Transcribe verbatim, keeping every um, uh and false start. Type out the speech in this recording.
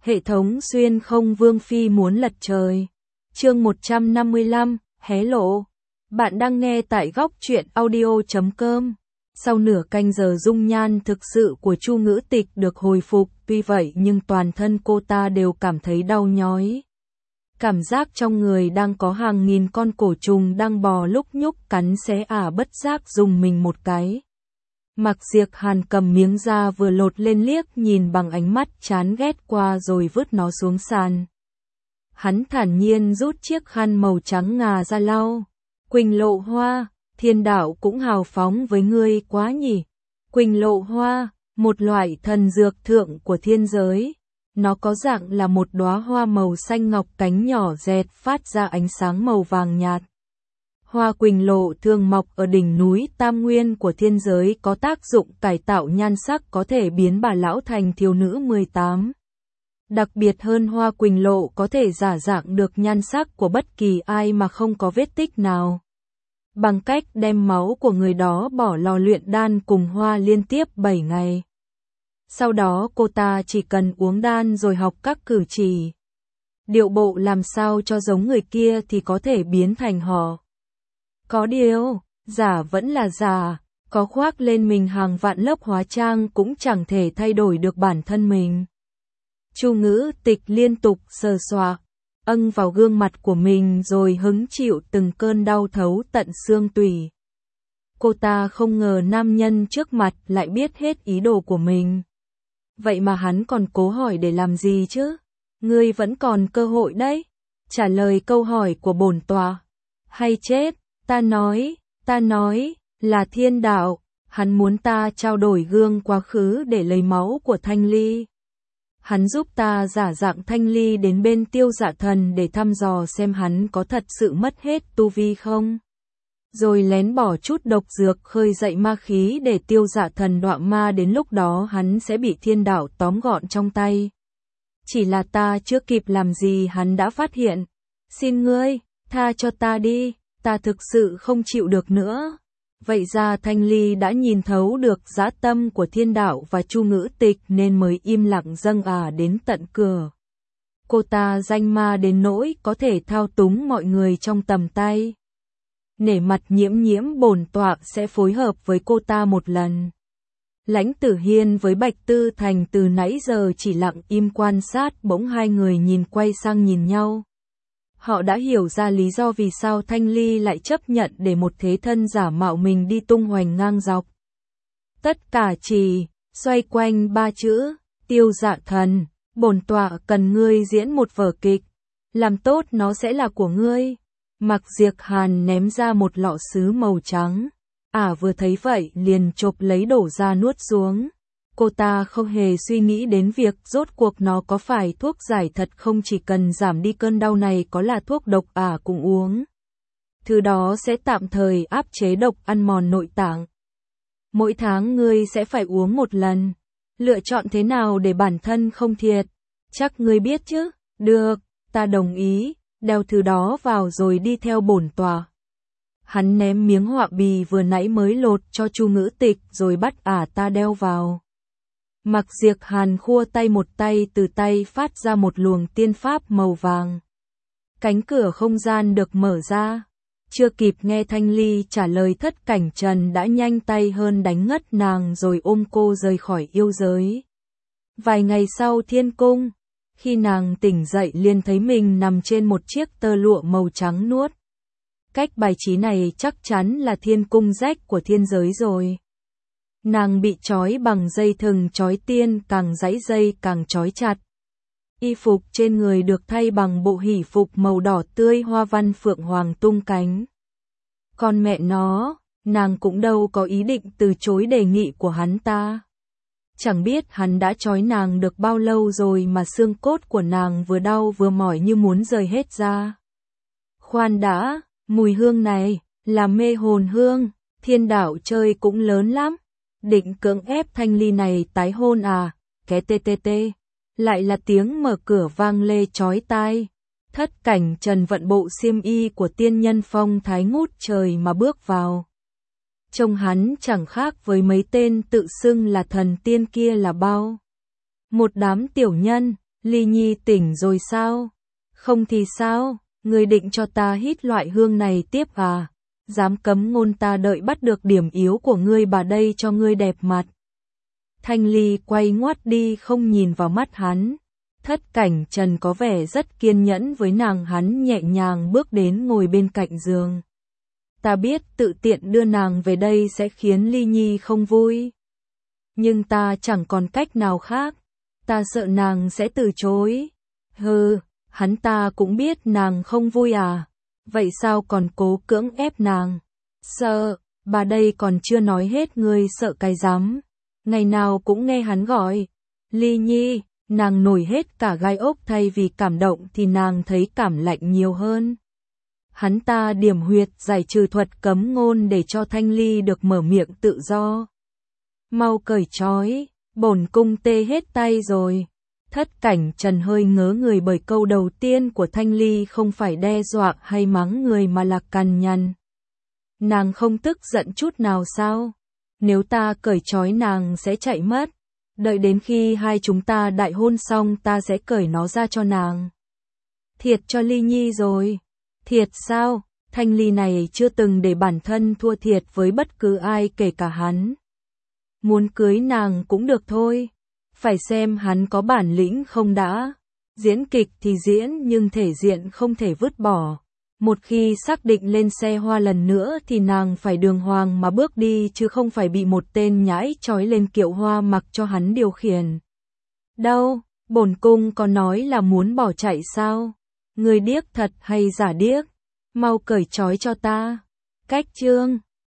Hệ thống xuyên không vương phi muốn lật trời. Chương một trăm năm mươi lăm, hé lộ. Bạn đang nghe tại góc truyện audio chấm com. Sau nửa canh giờ dung nhan thực sự của Chu Ngữ Tịch được hồi phục, tuy vậy nhưng toàn thân cô ta đều cảm thấy đau nhói. Cảm giác trong người đang có hàng nghìn con cổ trùng đang bò lúc nhúc cắn xé ả bất giác dùng mình một cái. Mạc Diệp Hàn cầm miếng da vừa lột lên liếc nhìn bằng ánh mắt chán ghét qua rồi vứt nó xuống sàn. Hắn thản nhiên rút chiếc khăn màu trắng ngà ra lau. Quỳnh Lộ Hoa, thiên đạo cũng hào phóng với ngươi quá nhỉ. Quỳnh Lộ Hoa, một loại thần dược thượng của thiên giới. Nó có dạng là một đóa hoa màu xanh ngọc, cánh nhỏ dẹt phát ra ánh sáng màu vàng nhạt. Hoa quỳnh lộ thường mọc ở đỉnh núi Tam Nguyên của thiên giới, có tác dụng cải tạo nhan sắc, có thể biến bà lão thành thiếu nữ mười tám. Đặc biệt hơn, hoa quỳnh lộ có thể giả dạng được nhan sắc của bất kỳ ai mà không có vết tích nào. Bằng cách đem máu của người đó bỏ lò luyện đan cùng hoa liên tiếp bảy ngày. Sau đó cô ta chỉ cần uống đan rồi học các cử chỉ, điệu bộ làm sao cho giống người kia thì có thể biến thành họ. Có điều, giả vẫn là giả, có khoác lên mình hàng vạn lớp hóa trang cũng chẳng thể thay đổi được bản thân mình. Chu Ngữ Tịch liên tục sờ soạng, âng vào gương mặt của mình rồi hứng chịu từng cơn đau thấu tận xương tủy. Cô ta không ngờ nam nhân trước mặt lại biết hết ý đồ của mình. Vậy mà hắn còn cố hỏi để làm gì chứ? Ngươi vẫn còn cơ hội đấy. Trả lời câu hỏi của bổn tọa. Hay chết, ta nói, ta nói, là thiên đạo. Hắn muốn ta trao đổi gương quá khứ để lấy máu của Thanh Ly. Hắn giúp ta giả dạng Thanh Ly đến bên Tiêu Dạ Thần để thăm dò xem hắn có thật sự mất hết tu vi không. Rồi lén bỏ chút độc dược khơi dậy ma khí để Tiêu Dạ Thần đọa ma, đến lúc đó hắn sẽ bị thiên đạo tóm gọn trong tay. Chỉ là ta chưa kịp làm gì hắn đã phát hiện. Xin ngươi, tha cho ta đi, ta thực sự không chịu được nữa. Vậy ra Thanh Ly đã nhìn thấu được dã tâm của thiên đạo và Chu Ngữ Tịch nên mới im lặng dâng ả đến tận cửa. Cô ta danh ma đến nỗi có thể thao túng mọi người trong tầm tay. Nể mặt Nhiễm Nhiễm, bổn tọa sẽ phối hợp với cô ta một lần. Lãnh Tử Hiên với Bạch Tư Thành từ nãy giờ chỉ lặng im quan sát, bỗng hai người nhìn quay sang nhìn nhau. Họ đã hiểu ra lý do vì sao Thanh Ly lại chấp nhận để một thế thân giả mạo mình đi tung hoành ngang dọc. Tất cả chỉ xoay quanh ba chữ, Tiêu Dạ Thần, bổn tọa cần ngươi diễn một vở kịch, làm tốt nó sẽ là của ngươi. Mạc Diệp Hàn ném ra một lọ sứ màu trắng. Ả à, vừa thấy vậy liền chộp lấy đổ ra nuốt xuống. Cô ta không hề suy nghĩ đến việc rốt cuộc nó có phải thuốc giải thật không, chỉ cần giảm đi cơn đau này có là thuốc độc Ả à, cũng uống. Thứ đó sẽ tạm thời áp chế độc ăn mòn nội tạng. Mỗi tháng ngươi sẽ phải uống một lần. Lựa chọn thế nào để bản thân không thiệt? Chắc ngươi biết chứ? Được, ta đồng ý. Đeo thứ đó vào rồi đi theo bổn tọa. Hắn ném miếng họa bì vừa nãy mới lột cho Chu Ngữ Tịch rồi bắt ả ta đeo vào. Mạc Diệp Hàn khua tay một tay, từ tay phát ra một luồng tiên pháp màu vàng. Cánh cửa không gian được mở ra. Chưa kịp nghe Thanh Ly trả lời, Thất Cảnh Trần đã nhanh tay hơn đánh ngất nàng rồi ôm cô rời khỏi yêu giới. Vài ngày sau thiên cung, khi nàng tỉnh dậy liền thấy mình nằm trên một chiếc tơ lụa màu trắng nuốt. Cách bài trí này chắc chắn là thiên cung rách của thiên giới rồi. Nàng bị trói bằng dây thừng trói tiên, càng giãy dây càng trói chặt. Y phục trên người được thay bằng bộ hỷ phục màu đỏ tươi, hoa văn phượng hoàng tung cánh. Còn mẹ nó, nàng cũng đâu có ý định từ chối đề nghị của hắn ta. Chẳng biết hắn đã trói nàng được bao lâu rồi mà xương cốt của nàng vừa đau vừa mỏi như muốn rời hết ra. Khoan đã, mùi hương này là mê hồn hương, thiên đạo chơi cũng lớn lắm. Định cưỡng ép Thanh Ly này tái hôn à? Ké tê tê tê. Lại là tiếng mở cửa vang lê chói tai. Thất Cảnh Trần vận bộ xiêm y của tiên nhân phong thái ngút trời mà bước vào. Trông hắn chẳng khác với mấy tên tự xưng là thần tiên kia là bao. Một đám tiểu nhân, Ly Nhi tỉnh rồi sao? Không thì sao, ngươi định cho ta hít loại hương này tiếp à? Dám cấm ngôn ta đợi bắt được điểm yếu của ngươi bà đây cho ngươi đẹp mặt. Thanh Ly quay ngoắt đi không nhìn vào mắt hắn. Thất Cảnh Trần có vẻ rất kiên nhẫn với nàng, hắn nhẹ nhàng bước đến ngồi bên cạnh giường. Ta biết tự tiện đưa nàng về đây sẽ khiến Ly Nhi không vui. Nhưng ta chẳng còn cách nào khác. Ta sợ nàng sẽ từ chối. Hừ, hắn ta cũng biết nàng không vui à. Vậy sao còn cố cưỡng ép nàng? Sợ, bà đây còn chưa nói hết, ngươi sợ cái rắm. Ngày nào cũng nghe hắn gọi. Ly Nhi, nàng nổi hết cả gai ốc, thay vì cảm động thì nàng thấy cảm lạnh nhiều hơn. Hắn ta điểm huyệt giải trừ thuật cấm ngôn để cho Thanh Ly được mở miệng tự do. Mau cởi trói, bổn cung tê hết tay rồi. Thất Cảnh Trần hơi ngớ người bởi câu đầu tiên của Thanh Ly không phải đe dọa hay mắng người mà là cằn nhằn. Nàng không tức giận chút nào sao? Nếu ta cởi trói nàng sẽ chạy mất. Đợi đến khi hai chúng ta đại hôn xong ta sẽ cởi nó ra cho nàng. Thiệt cho Ly Nhi rồi. Thiệt sao? Thanh Ly này chưa từng để bản thân thua thiệt với bất cứ ai kể cả hắn. Muốn cưới nàng cũng được thôi. Phải xem hắn có bản lĩnh không đã. Diễn kịch thì diễn nhưng thể diện không thể vứt bỏ. Một khi xác định lên xe hoa lần nữa thì nàng phải đường hoàng mà bước đi chứ không phải bị một tên nhãi trói lên kiệu hoa mặc cho hắn điều khiển. Đâu, bổn cung có nói là muốn bỏ chạy sao? Người điếc thật hay giả điếc? Mau cởi trói cho ta. Cách chương